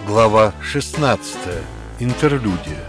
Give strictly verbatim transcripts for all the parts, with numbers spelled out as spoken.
Глава шестнадцатая. Интерлюдия.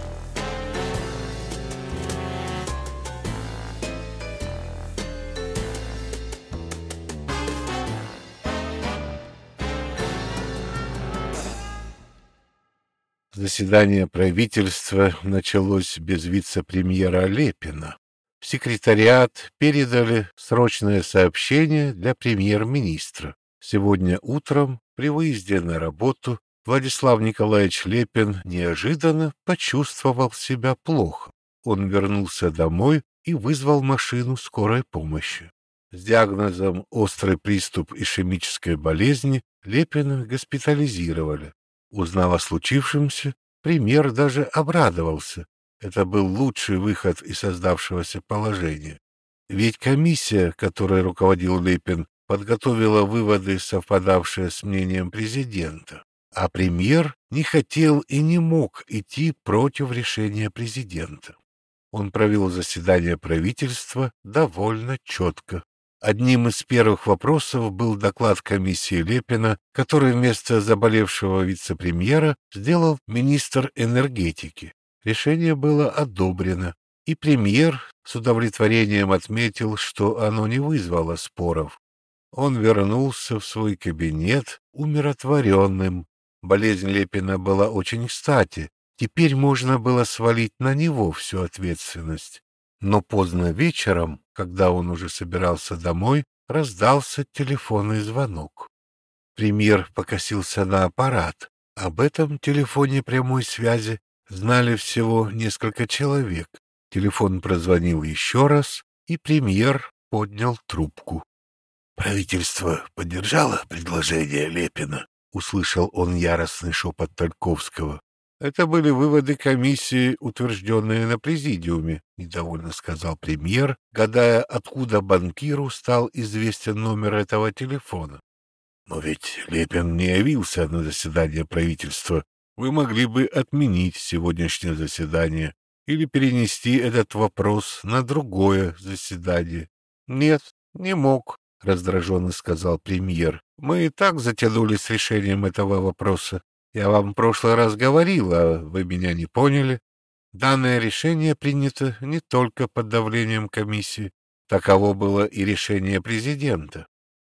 Заседание правительства началось без вице-премьера Лепина. В секретариат передали срочное сообщение для премьер-министра. Сегодня утром при выезде на работу Владислав Николаевич Лепин неожиданно почувствовал себя плохо. Он вернулся домой и вызвал машину скорой помощи. С диагнозом острый приступ ишемической болезни Лепина госпитализировали. Узнав о случившемся, премьер даже обрадовался. Это был лучший выход из создавшегося положения. Ведь комиссия, которой руководил Лепин, подготовила выводы, совпадавшие с мнением президента. А премьер не хотел и не мог идти против решения президента. Он провел заседание правительства довольно четко. Одним из первых вопросов был доклад комиссии Лепина, который вместо заболевшего вице-премьера сделал министр энергетики. Решение было одобрено, и премьер с удовлетворением отметил, что оно не вызвало споров. Он вернулся в свой кабинет умиротворенным. Болезнь Лепина была очень кстати. Теперь можно было свалить на него всю ответственность. Но поздно вечером, когда он уже собирался домой, раздался телефонный звонок. Премьер покосился на аппарат. Об этом телефоне прямой связи знали всего несколько человек. Телефон прозвонил еще раз, и премьер поднял трубку. «Правительство поддержало предложение Лепина?» — услышал он яростный шепот Тальковского. «Это были выводы комиссии, утвержденные на президиуме», — недовольно сказал премьер, гадая, откуда банкиру стал известен номер этого телефона. «Но ведь Лепин не явился на заседание правительства. Вы могли бы отменить сегодняшнее заседание или перенести этот вопрос на другое заседание». «Нет, не мог», — раздраженно сказал премьер. «Мы и так затянули с решением этого вопроса. Я вам в прошлый раз говорил, а вы меня не поняли. Данное решение принято не только под давлением комиссии. Таково было и решение президента».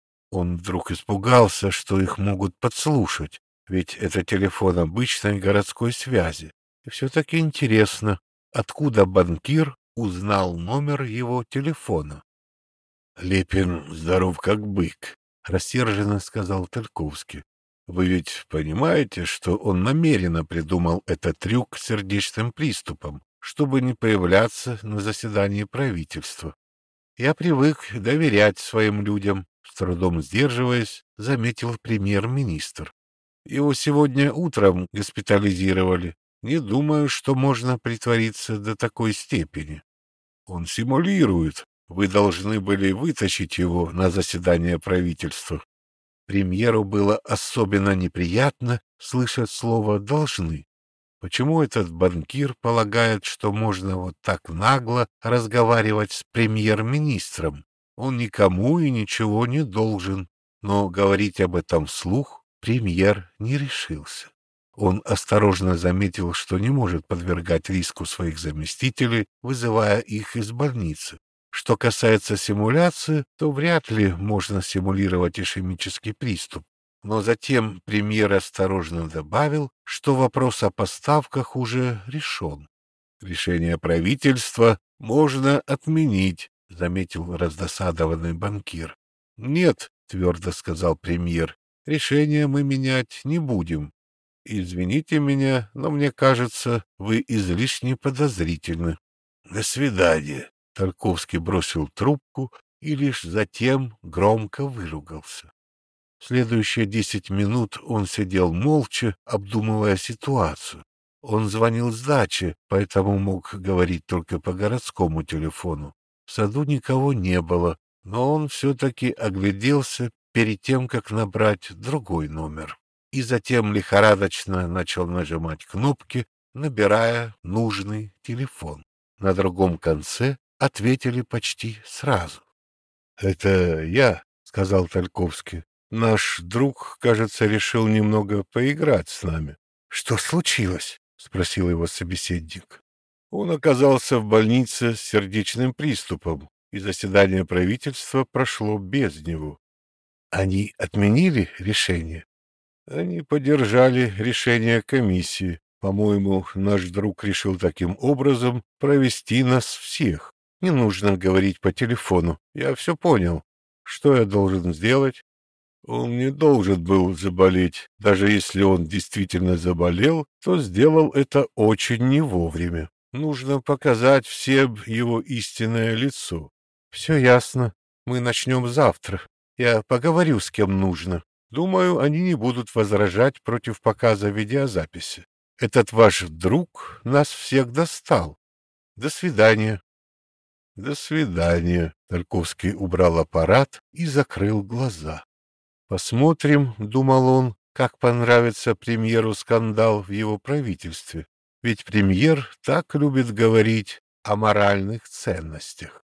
Он вдруг испугался, что их могут подслушать, ведь это телефон обычной городской связи. И все-таки интересно, откуда банкир узнал номер его телефона. «Лепин здоров как бык», — рассерженно сказал Тальковский. «Вы ведь понимаете, что он намеренно придумал этот трюк с сердечным приступом, чтобы не появляться на заседании правительства?» «Я привык доверять своим людям», — с трудом сдерживаясь, заметил премьер-министр. «Его сегодня утром госпитализировали. Не думаю, что можно притвориться до такой степени». «Он симулирует. Вы должны были вытащить его на заседание правительства». Премьеру было особенно неприятно слышать слово «должны». Почему этот банкир полагает, что можно вот так нагло разговаривать с премьер-министром? Он никому и ничего не должен. Но говорить об этом вслух премьер не решился. Он осторожно заметил, что не может подвергать риску своих заместителей, вызывая их из больницы. Что касается симуляции, то вряд ли можно симулировать ишемический приступ. Но затем премьер осторожно добавил, что вопрос о поставках уже решен. «Решение правительства можно отменить», — заметил раздосадованный банкир. «Нет», — твердо сказал премьер, — «решение мы менять не будем. Извините меня, но мне кажется, вы излишне подозрительны». «До свидания». Тальковский бросил трубку и лишь затем громко выругался. Следующие десять минут он сидел молча, обдумывая ситуацию. Он звонил с дачи, поэтому мог говорить только по городскому телефону. В саду никого не было, но он все-таки огляделся перед тем, как набрать другой номер. И затем лихорадочно начал нажимать кнопки, набирая нужный телефон. На другом конце ответили почти сразу. «Это я», — сказал Тальковский. «Наш друг, кажется, решил немного поиграть с нами. Что случилось? — спросил его собеседник. Он оказался в больнице с сердечным приступом, и заседание правительства прошло без него. Они отменили решение? Они поддержали решение комиссии. По-моему, наш друг решил таким образом провести нас всех. Не нужно говорить по телефону. Я все понял. Что я должен сделать? Он не должен был заболеть. Даже если он действительно заболел, то сделал это очень не вовремя. Нужно показать всем его истинное лицо. Все ясно. Мы начнем завтра. Я поговорю с кем нужно. Думаю, они не будут возражать против показа видеозаписи. Этот ваш друг нас всех достал. До свидания. До свидания. Тарковский убрал аппарат и закрыл глаза. Посмотрим, — думал он, — как понравится премьеру скандал в его правительстве. Ведь премьер так любит говорить о моральных ценностях.